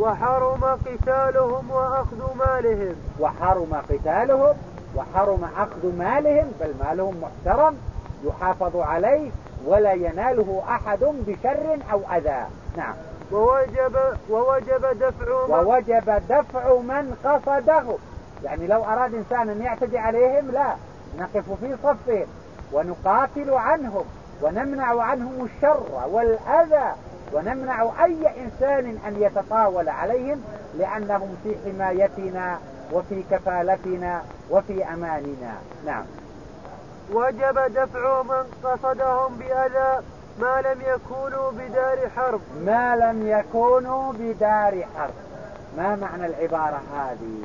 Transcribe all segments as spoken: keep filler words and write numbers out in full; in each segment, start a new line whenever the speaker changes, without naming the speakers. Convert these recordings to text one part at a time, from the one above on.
وحرم قتالهم وأخذ مالهم
وحرم قتالهم وحرم أخذ مالهم، بل مالهم محترم يحافظ عليه ولا يناله أحد بشر أو أذى. نعم.
ووجب, ووجب دفع من
ووجب دفع من قصدهم، يعني لو أراد إنسان أن يعتدي عليهم لا، نقف في صفهم ونقاتل عنهم ونمنع عنهم الشر والأذى، ونمنع أي إنسان أن يتطاول عليهم، لأنهم في حمايتنا وفي كفالتنا وفي أماننا. نعم.
وجب دفع من قصدهم بأذى ما لم يكونوا بدار حرب.
ما لم يكونوا بدار حرب، ما معنى العبارة هذه؟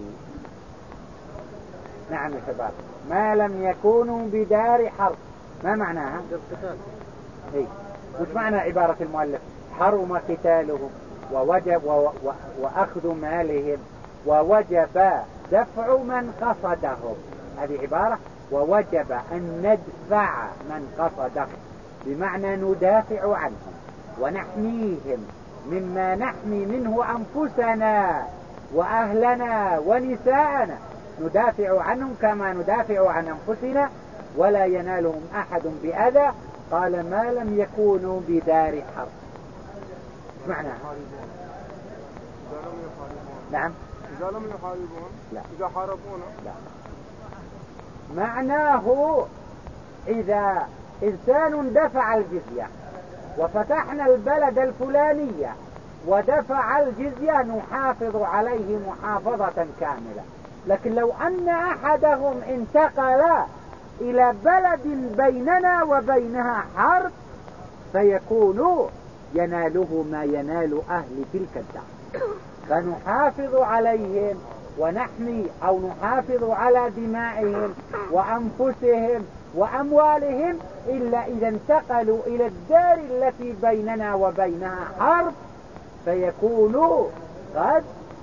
نعم يا شباب، ما لم يكونوا بدار حرب ما معناها؟ إيه؟ مش معنى عبارة المؤلف حرم قتالهم ووجب و... و... وأخذ مالهم ووجب دفع من قصدهم، هذه عبارة ووجب أن ندفع من قصدهم، بمعنى ندافع عنهم ونحميهم مما نحمي منه أنفسنا وأهلنا ونساءنا، ندافع عنهم كما ندافع عن أنفسنا ولا ينالهم أحد بأذى. قال ما لم يكونوا بدار حرب. معنى نعم
إذا لم يحاربون
لا.
إذا حاربون
لا، معناه إذا إنسان دفع الجزية وفتحنا البلد الفلانية ودفع الجزية نحافظ عليه محافظة كاملة، لكن لو أن أحدهم انتقل إلى بلد بيننا وبينها حرب فيكون يناله ما ينال أهل تلك الدار، فنحافظ عليهم ونحمي أو نحافظ على دمائهم وأنفسهم وأموالهم، إلا إذا انتقلوا إلى الدار التي بيننا وبينها حرب فيكونوا قد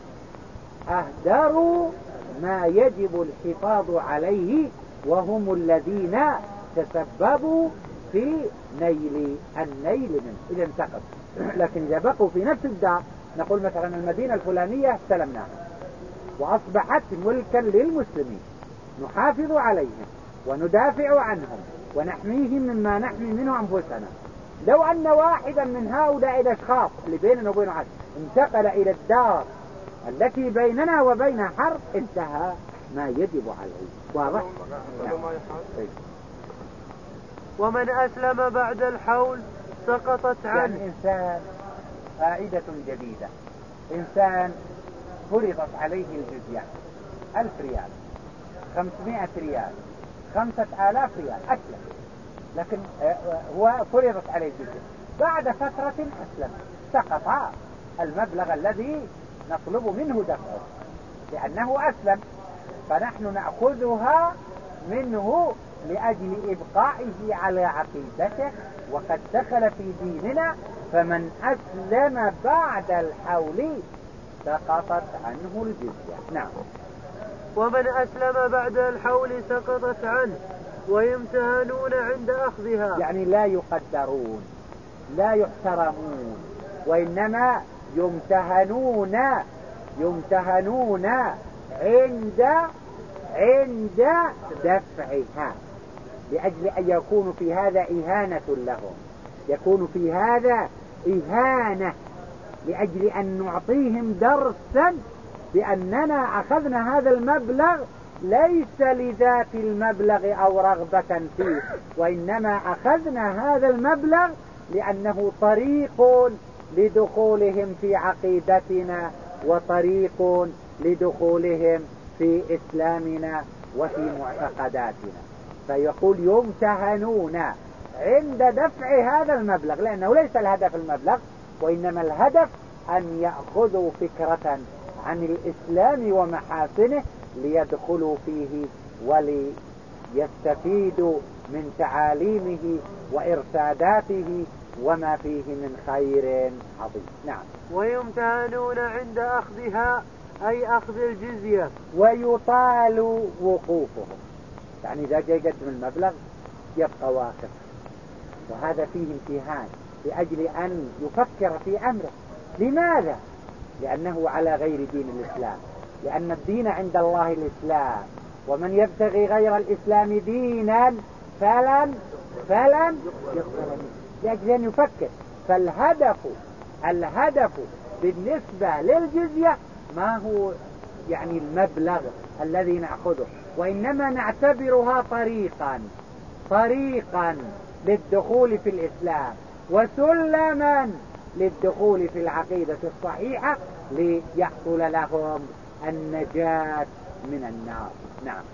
أهدروا ما يجب الحفاظ عليه، وهم الذين تسببوا في نيل النيل منه إذا انتقلوا. لكن إذا بقوا في نفس الدار، نقول مثلا المدينة الفلانية استلمناها وأصبحت ملكا للمسلمين، نحافظ عليهم وندافع عنهم ونحميهم مما نحمي منه أنفسنا. لو أن واحدا من هؤلاء الأشخاص اللي بيننا وبين عاد انتقل إلى الدار التي بيننا وبينها حرب انتهى ما يجب عليه. واضح؟ نعم.
ومن أسلم بعد الحول سقطت عنه.
يعني إنسان، فائدة جديدة، إنسان فرضت عليه الجزية ألف ريال، خمسمائة ريال، خمسة آلاف ريال أسلم، لكن هو فرضت عليه الجزية، بعد فترة أسلم سقط المبلغ الذي نطلب منه دفعه لأنه أسلم، فنحن نأخذها منه لأجل إبقائه على عقيدته وقد دخل في ديننا. فمن أسلم بعد الحول سقطت عنه الجزية. نعم.
ومن أسلم بعد الحول سقطت عنه ويمتهنون عند أخذها،
يعني لا يقدرون لا يحترمون، وإنما يمتهنون يمتهنون عند عند دفعها، لأجل أن يكون في هذا إهانة لهم، يكون في هذا إهانة، لأجل أن نعطيهم درسا بأننا أخذنا هذا المبلغ ليس لذات المبلغ أو رغبة فيه، وإنما أخذنا هذا المبلغ لأنه طريق لدخولهم في عقيدتنا وطريق لدخولهم في إسلامنا وفي معتقداتنا. فيقول يمتهنون عند دفع هذا المبلغ، لأنه ليس الهدف المبلغ، وإنما الهدف أن يأخذوا فكرة عن الإسلام ومحاسنه ليدخلوا فيه وليستفيدوا من تعاليمه وإرشاداته وما فيه من خير عظيم. نعم.
ويمتهنون عند أخذها أي أخذ الجزية،
ويطال وقوفهم، يعني إذا جاء يقدم المبلغ يبقى واقف، وهذا فيه امتهان لأجل أن يفكر في أمره. لماذا؟ لأنه على غير دين الإسلام، لأن الدين عند الله الإسلام، ومن يبتغي غير الإسلام دينا فلن فلن يقبل منه، لأجل أن يفكر. فالهدف الهدف بالنسبة للجزية ما هو يعني المبلغ الذي نأخذه، وإنما نعتبرها طريقا طريقا للدخول في الإسلام وسلما للدخول في العقيدة الصحيحة ليحصل لهم النجاة من النار. نعم.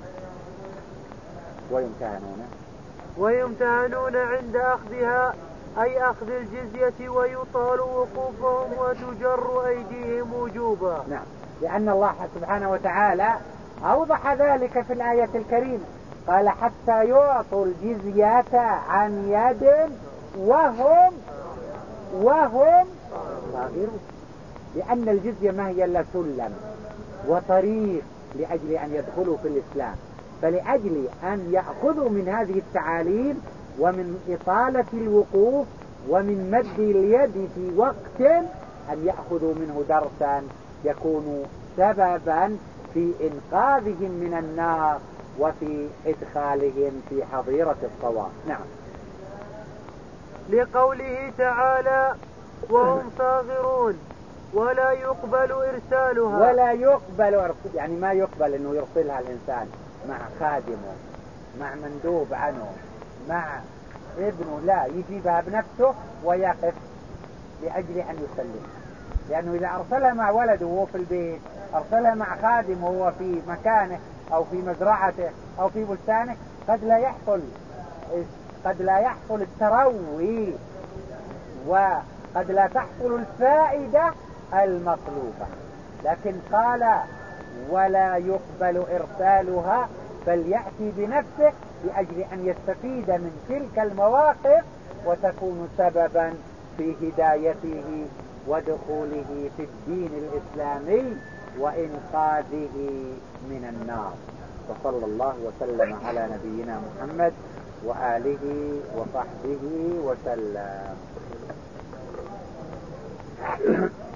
ويمتهنون
ويمتهنون عند أخذها أي أخذ الجزية، ويطال وقوفهم وتجر أيديهم وجوبا.
نعم، لأن الله سبحانه وتعالى أوضح ذلك في الآية الكريمة، قال حتى يعطوا الجزية عن يد وهم وهم صاغرون، لأن الجزية ما هي إلا سلم وطريق لأجل أن يدخلوا في الإسلام، فلأجل أن يأخذوا من هذه التعاليم ومن إطالة الوقوف ومن مد اليد في وقت أن يأخذوا منه درسا يكون سببا في إنقاذهم من النار وفي إدخالهم في حظيرة الصواب. نعم.
لقوله تعالى وهم صاغرون ولا يقبل إرسالها.
ولا يقبل إرسال يعني ما يقبل أنه يرسلها الإنسان مع خادمه، مع مندوب عنه، مع ابنه، لا، يجيبها بنفسه ويقف لأجل أن يسلم. لأنه إذا أرسلها مع ولده وهو في البيت، أرسلها مع خادم وهو في مكانه أو في مزرعته أو في بستانه، قد لا يحصل قد لا يحصل التروي وقد لا تحصل الفائدة المطلوبة. لكن قال ولا يقبل إرسالها، فليأتي بنفسه لأجل أن يستفيد من تلك المواقف وتكون سببا في هدايته ودخوله في الدين الإسلامي وإنقاذه من النار. وصلى الله وسلم على نبينا محمد وآله وصحبه وسلم.